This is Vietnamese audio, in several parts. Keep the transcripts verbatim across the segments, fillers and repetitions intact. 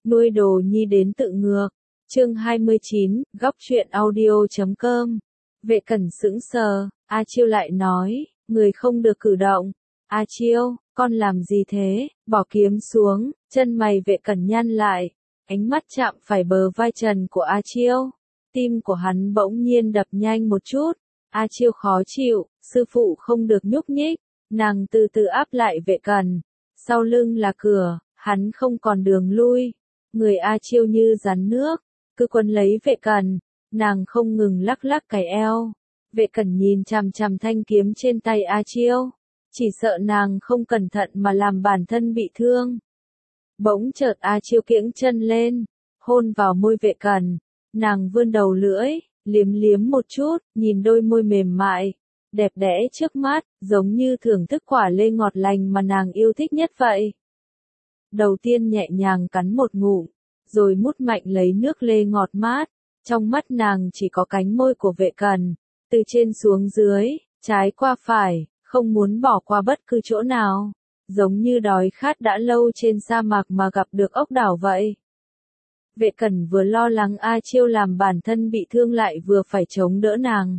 Nuôi đồ nhi đến tự ngược. Chương hai mươi chín, góc truyện audio chấm com. Vệ Cẩn sững sờ, A Chiêu lại nói, người không được cử động. A Chiêu, con làm gì thế? Bỏ kiếm xuống, chân mày Vệ Cẩn nhăn lại, ánh mắt chạm phải bờ vai trần của A Chiêu. Tim của hắn bỗng nhiên đập nhanh một chút. A Chiêu khó chịu, sư phụ không được nhúc nhích. Nàng từ từ áp lại Vệ Cẩn. Sau lưng là cửa, hắn không còn đường lui. Người A Chiêu như rắn nước, cứ quấn lấy Vệ Cẩn, nàng không ngừng lắc lắc cái eo. Vệ Cẩn nhìn chằm chằm thanh kiếm trên tay A Chiêu, chỉ sợ nàng không cẩn thận mà làm bản thân bị thương. Bỗng chợt A Chiêu kiễng chân lên, hôn vào môi Vệ Cẩn, nàng vươn đầu lưỡi, liếm liếm một chút, nhìn đôi môi mềm mại, đẹp đẽ trước mắt, giống như thưởng thức quả lê ngọt lành mà nàng yêu thích nhất vậy. Đầu tiên nhẹ nhàng cắn một ngụm, rồi mút mạnh lấy nước lê ngọt mát, trong mắt nàng chỉ có cánh môi của Vệ Cẩn, từ trên xuống dưới, trái qua phải, không muốn bỏ qua bất cứ chỗ nào, giống như đói khát đã lâu trên sa mạc mà gặp được ốc đảo vậy. Vệ Cẩn vừa lo lắng A Chiêu làm bản thân bị thương lại vừa phải chống đỡ nàng.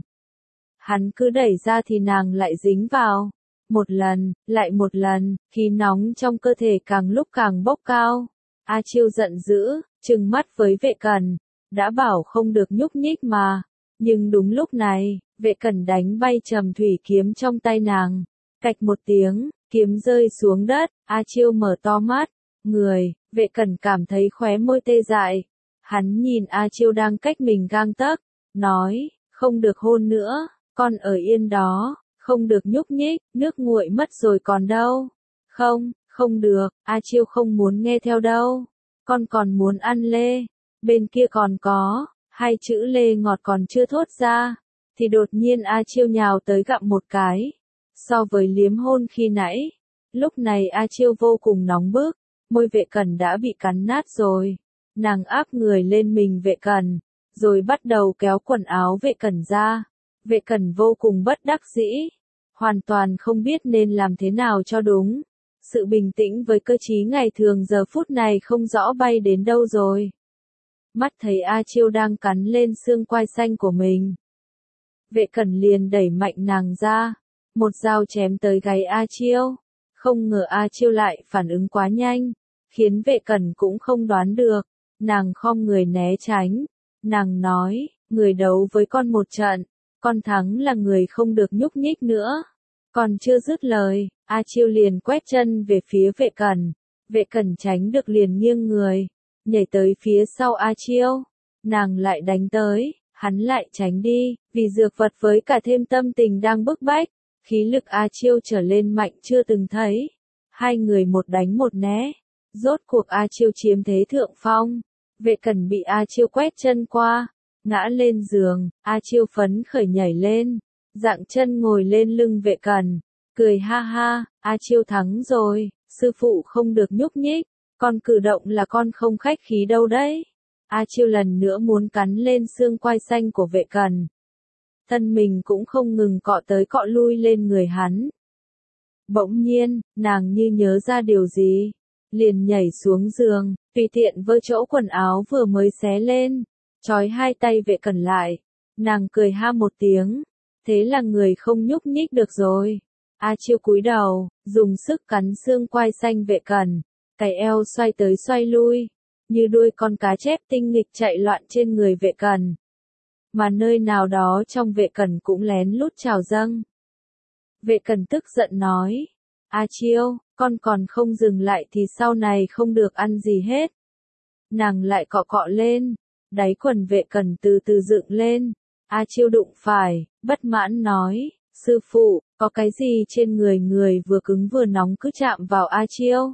Hắn cứ đẩy ra thì nàng lại dính vào. Một lần, lại một lần, khí nóng trong cơ thể càng lúc càng bốc cao. A Chiêu giận dữ, trừng mắt với Vệ Cẩn, đã bảo không được nhúc nhích mà. Nhưng đúng lúc này, Vệ Cẩn đánh bay trầm thủy kiếm trong tay nàng. Cạch một tiếng, kiếm rơi xuống đất, A Chiêu mở to mắt, người, Vệ Cẩn cảm thấy khóe môi tê dại. Hắn nhìn A Chiêu đang cách mình gang tấc, nói, không được hôn nữa, con ở yên đó. Không được nhúc nhích, nước nguội mất rồi còn đâu. Không, không được, A Chiêu không muốn nghe theo đâu. Con còn muốn ăn lê. Bên kia còn có, hai chữ lê ngọt còn chưa thốt ra. Thì đột nhiên A Chiêu nhào tới gặm một cái. So với liếm hôn khi nãy, lúc này A Chiêu vô cùng nóng bức. Môi Vệ Cẩn đã bị cắn nát rồi. Nàng áp người lên mình Vệ Cẩn, rồi bắt đầu kéo quần áo Vệ Cẩn ra. Vệ Cẩn vô cùng bất đắc dĩ, hoàn toàn không biết nên làm thế nào cho đúng. Sự bình tĩnh với cơ trí ngày thường giờ phút này không rõ bay đến đâu rồi. Mắt thấy A Chiêu đang cắn lên xương quai xanh của mình. Vệ Cẩn liền đẩy mạnh nàng ra, một dao chém tới gáy A Chiêu. Không ngờ A Chiêu lại phản ứng quá nhanh, khiến Vệ Cẩn cũng không đoán được. Nàng khom người né tránh, nàng nói, người đấu với con một trận. Con thắng là người không được nhúc nhích nữa. Còn chưa dứt lời, A Chiêu liền quét chân về phía Vệ Cẩn. Vệ Cẩn tránh được liền nghiêng người, nhảy tới phía sau A Chiêu. Nàng lại đánh tới, hắn lại tránh đi, vì dược vật với cả thêm tâm tình đang bức bách. Khí lực A Chiêu trở lên mạnh chưa từng thấy. Hai người một đánh một né. Rốt cuộc A Chiêu chiếm thế thượng phong. Vệ Cẩn bị A Chiêu quét chân qua. Ngã lên giường, A Chiêu phấn khởi nhảy lên, dạng chân ngồi lên lưng Vệ Cẩn, cười ha ha, A Chiêu thắng rồi, sư phụ không được nhúc nhích, con cử động là con không khách khí đâu đấy. A Chiêu lần nữa muốn cắn lên xương quai xanh của Vệ Cẩn. Thân mình cũng không ngừng cọ tới cọ lui lên người hắn. Bỗng nhiên, nàng như nhớ ra điều gì, liền nhảy xuống giường, tùy tiện vơ chỗ quần áo vừa mới xé lên. Trói hai tay Vệ Cẩn lại, nàng cười ha một tiếng, thế là người không nhúc nhích được rồi. A Chiêu cúi đầu, dùng sức cắn xương quai xanh Vệ Cẩn, cái eo xoay tới xoay lui, như đuôi con cá chép tinh nghịch chạy loạn trên người Vệ Cẩn. Mà nơi nào đó trong Vệ Cẩn cũng lén lút trào dâng. Vệ Cẩn tức giận nói, A Chiêu, con còn không dừng lại thì sau này không được ăn gì hết. Nàng lại cọ cọ lên. Đáy quần Vệ Cẩn từ từ dựng lên. A Chiêu đụng phải, bất mãn nói, sư phụ, có cái gì trên người người vừa cứng vừa nóng cứ chạm vào A Chiêu.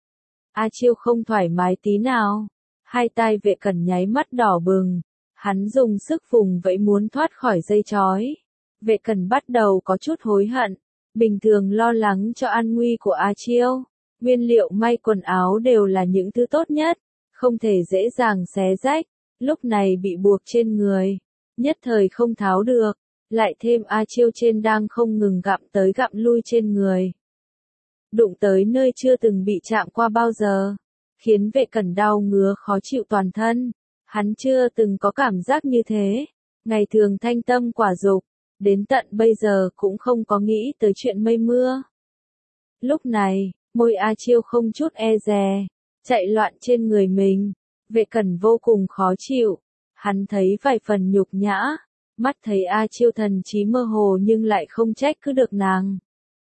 A Chiêu không thoải mái tí nào. Hai tay Vệ Cẩn nháy mắt đỏ bừng. Hắn dùng sức vùng vẫy muốn thoát khỏi dây trói. Vệ Cẩn bắt đầu có chút hối hận. Bình thường lo lắng cho an nguy của A Chiêu. Nguyên liệu may quần áo đều là những thứ tốt nhất, không thể dễ dàng xé rách. Lúc này bị buộc trên người, nhất thời không tháo được, lại thêm A Chiêu trên đang không ngừng gặm tới gặm lui trên người. Đụng tới nơi chưa từng bị chạm qua bao giờ, khiến vệ cẩn đau ngứa khó chịu toàn thân. Hắn chưa từng có cảm giác như thế. Ngày thường thanh tâm quả dục, đến tận bây giờ cũng không có nghĩ tới chuyện mây mưa. Lúc này, môi A Chiêu không chút e dè, chạy loạn trên người mình. Vệ cẩn vô cùng khó chịu. Hắn thấy vài phần nhục nhã. Mắt thấy A Chiêu thần trí mơ hồ nhưng lại không trách cứ được nàng.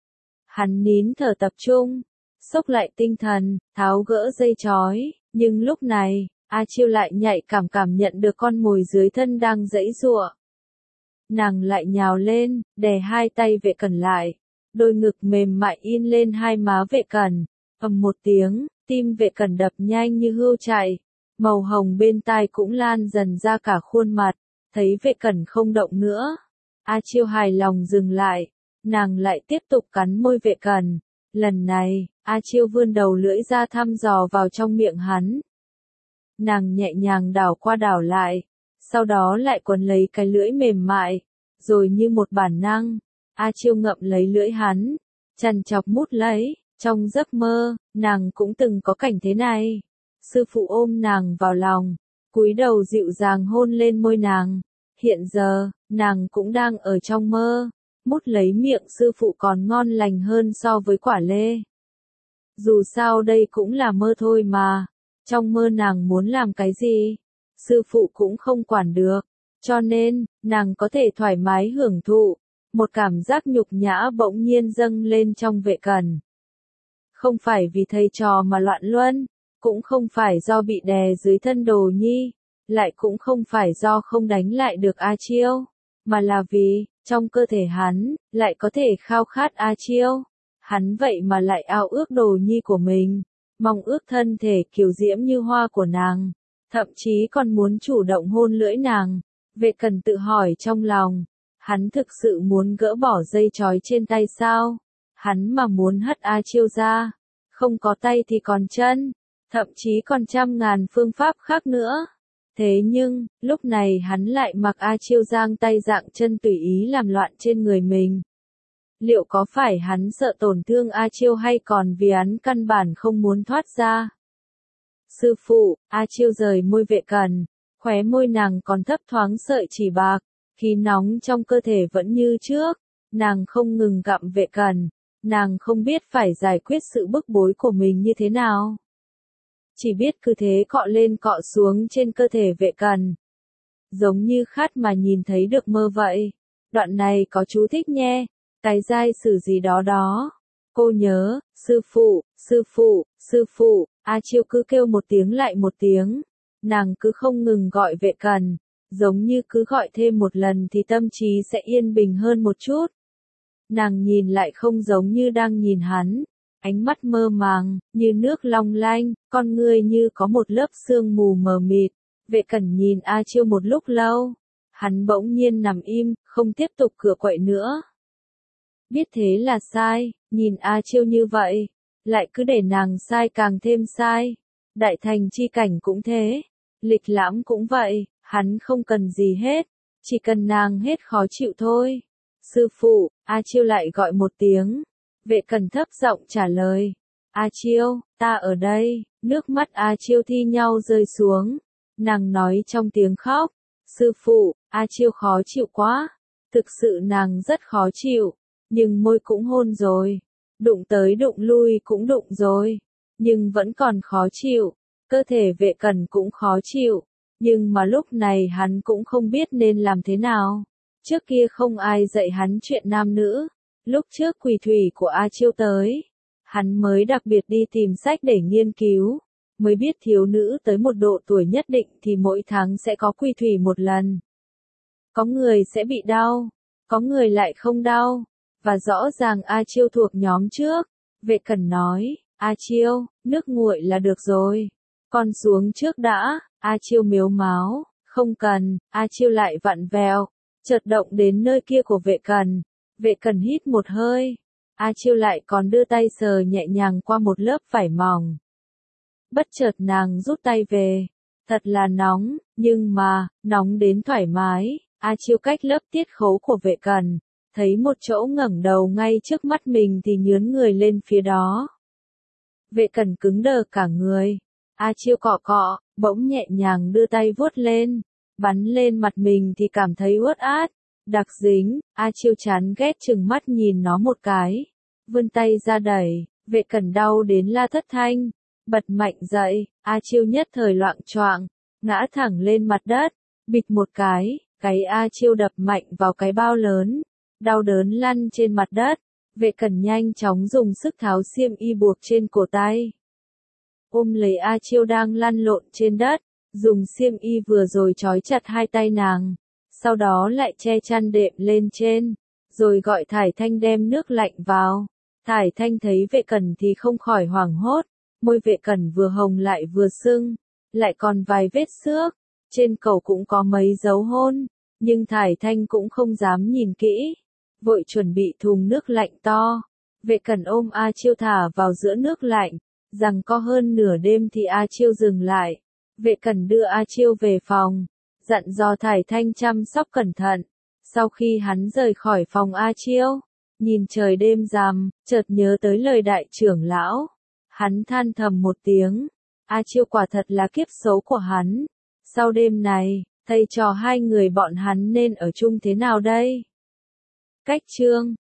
Hắn nín thở tập trung, xốc lại tinh thần, tháo gỡ dây chói, nhưng lúc này, A Chiêu lại nhạy cảm cảm nhận được con mồi dưới thân đang giãy giụa. Nàng lại nhào lên, đè hai tay vệ cẩn lại, đôi ngực mềm mại in lên hai má vệ cẩn, ầm một tiếng, tim vệ cẩn đập nhanh như hươu chạy, màu hồng bên tai cũng lan dần ra cả khuôn mặt, thấy vệ cẩn không động nữa. A Chiêu hài lòng dừng lại, nàng lại tiếp tục cắn môi vệ cẩn, lần này, A Chiêu vươn đầu lưỡi ra thăm dò vào trong miệng hắn. Nàng nhẹ nhàng đảo qua đảo lại, sau đó lại quấn lấy cái lưỡi mềm mại, rồi như một bản năng, A Chiêu ngậm lấy lưỡi hắn, chằn chọc mút lấy, trong giấc mơ, nàng cũng từng có cảnh thế này. Sư phụ ôm nàng vào lòng, cúi đầu dịu dàng hôn lên môi nàng, hiện giờ, nàng cũng đang ở trong mơ, mút lấy miệng sư phụ còn ngon lành hơn so với quả lê. Dù sao đây cũng là mơ thôi mà. Trong mơ nàng muốn làm cái gì, sư phụ cũng không quản được, cho nên, nàng có thể thoải mái hưởng thụ. Một cảm giác nhục nhã bỗng nhiên dâng lên trong vệ cẩn. Không phải vì thầy trò mà loạn luân, cũng không phải do bị đè dưới thân Đồ Nhi, lại cũng không phải do không đánh lại được A Chiêu, mà là vì, trong cơ thể hắn, lại có thể khao khát A Chiêu. Hắn vậy mà lại ao ước Đồ Nhi của mình. Mong ước thân thể kiều diễm như hoa của nàng, thậm chí còn muốn chủ động hôn lưỡi nàng. Vệ Cẩn tự hỏi trong lòng, hắn thực sự muốn gỡ bỏ dây trói trên tay sao? Hắn mà muốn hất A Chiêu ra, không có tay thì còn chân, thậm chí còn trăm ngàn phương pháp khác nữa. Thế nhưng, lúc này hắn lại mặc A Chiêu giang tay dạng chân tùy ý làm loạn trên người mình. Liệu có phải hắn sợ tổn thương A Chiêu hay còn vì hắn căn bản không muốn thoát ra? Sư phụ, A Chiêu rời môi vệ cẩn, khóe môi nàng còn thấp thoáng sợi chỉ bạc, khí nóng trong cơ thể vẫn như trước, nàng không ngừng gặm vệ cẩn, nàng không biết phải giải quyết sự bức bối của mình như thế nào. Chỉ biết cứ thế cọ lên cọ xuống trên cơ thể vệ cẩn. Giống như khát mà nhìn thấy được mơ vậy. Đoạn này có chú thích nhé. Cái giai sử gì đó đó. Cô nhớ, sư phụ, sư phụ, sư phụ, A Chiêu cứ kêu một tiếng lại một tiếng. Nàng cứ không ngừng gọi vệ cẩn, giống như cứ gọi thêm một lần thì tâm trí sẽ yên bình hơn một chút. Nàng nhìn lại không giống như đang nhìn hắn, ánh mắt mơ màng, như nước long lanh, con ngươi như có một lớp sương mù mờ mịt. Vệ cẩn nhìn A Chiêu một lúc lâu, hắn bỗng nhiên nằm im, không tiếp tục cựa quậy nữa. Biết thế là sai, nhìn A Chiêu như vậy, lại cứ để nàng sai càng thêm sai. Đại thành chi cảnh cũng thế, lịch lãm cũng vậy, hắn không cần gì hết, chỉ cần nàng hết khó chịu thôi. Sư phụ, A Chiêu lại gọi một tiếng. Vệ Cẩn thấp giọng trả lời. A Chiêu, ta ở đây. Nước mắt A Chiêu thi nhau rơi xuống. Nàng nói trong tiếng khóc. Sư phụ, A Chiêu khó chịu quá. Thực sự nàng rất khó chịu. Nhưng môi cũng hôn rồi. Đụng tới đụng lui cũng đụng rồi. Nhưng vẫn còn khó chịu. Cơ thể Vệ Cẩn cũng khó chịu. Nhưng mà lúc này hắn cũng không biết nên làm thế nào. Trước kia không ai dạy hắn chuyện nam nữ. Lúc trước quỳ thủy của A Chiêu tới, hắn mới đặc biệt đi tìm sách để nghiên cứu, mới biết thiếu nữ tới một độ tuổi nhất định thì mỗi tháng sẽ có quỳ thủy một lần. Có người sẽ bị đau, có người lại không đau, và rõ ràng A Chiêu thuộc nhóm trước. Vệ Cẩn nói, A Chiêu, nước nguội là được rồi, con xuống trước đã. A Chiêu mếu máo, không cần. A Chiêu lại vặn vẹo, chợt động đến nơi kia của Vệ Cẩn. Vệ Cẩn hít một hơi, A Chiêu lại còn đưa tay sờ nhẹ nhàng qua một lớp vải mỏng. Bất chợt nàng rút tay về, thật là nóng, nhưng mà, nóng đến thoải mái. A Chiêu cách lớp tiết khấu của Vệ Cẩn, thấy một chỗ ngẩng đầu ngay trước mắt mình thì nhướn người lên phía đó. Vệ Cẩn cứng đờ cả người, A Chiêu cọ cọ, bỗng nhẹ nhàng đưa tay vuốt lên, bắn lên mặt mình thì cảm thấy uất át, đặc dính. A Chiêu chán ghét chừng mắt nhìn nó một cái, vươn tay ra đẩy, Vệ Cẩn đau đến la thất thanh, bật mạnh dậy. A Chiêu nhất thời loạng choạng, ngã thẳng lên mặt đất, bịch một cái, cái A Chiêu đập mạnh vào cái bao lớn, đau đớn lăn trên mặt đất. Vệ Cẩn nhanh chóng dùng sức tháo xiêm y buộc trên cổ tay, ôm lấy A Chiêu đang lăn lộn trên đất, dùng xiêm y vừa rồi trói chặt hai tay nàng, sau đó lại che chăn đệm lên trên, rồi gọi Thải Thanh đem nước lạnh vào. Thải Thanh thấy Vệ Cẩn thì không khỏi hoảng hốt, môi Vệ Cẩn vừa hồng lại vừa sưng, lại còn vài vết xước, trên cổ cũng có mấy dấu hôn, nhưng Thải Thanh cũng không dám nhìn kỹ, vội chuẩn bị thùng nước lạnh to. Vệ Cẩn ôm A Chiêu thả vào giữa nước lạnh, rằng có hơn nửa đêm thì A Chiêu dừng lại. Vệ Cẩn đưa A Chiêu về phòng, dặn dò Thải Thanh chăm sóc cẩn thận. Sau khi hắn rời khỏi phòng A Chiêu, nhìn trời đêm rằm, chợt nhớ tới lời đại trưởng lão. Hắn than thầm một tiếng, A Chiêu quả thật là kiếp số của hắn. Sau đêm này, thầy trò hai người bọn hắn nên ở chung thế nào đây? Cách chương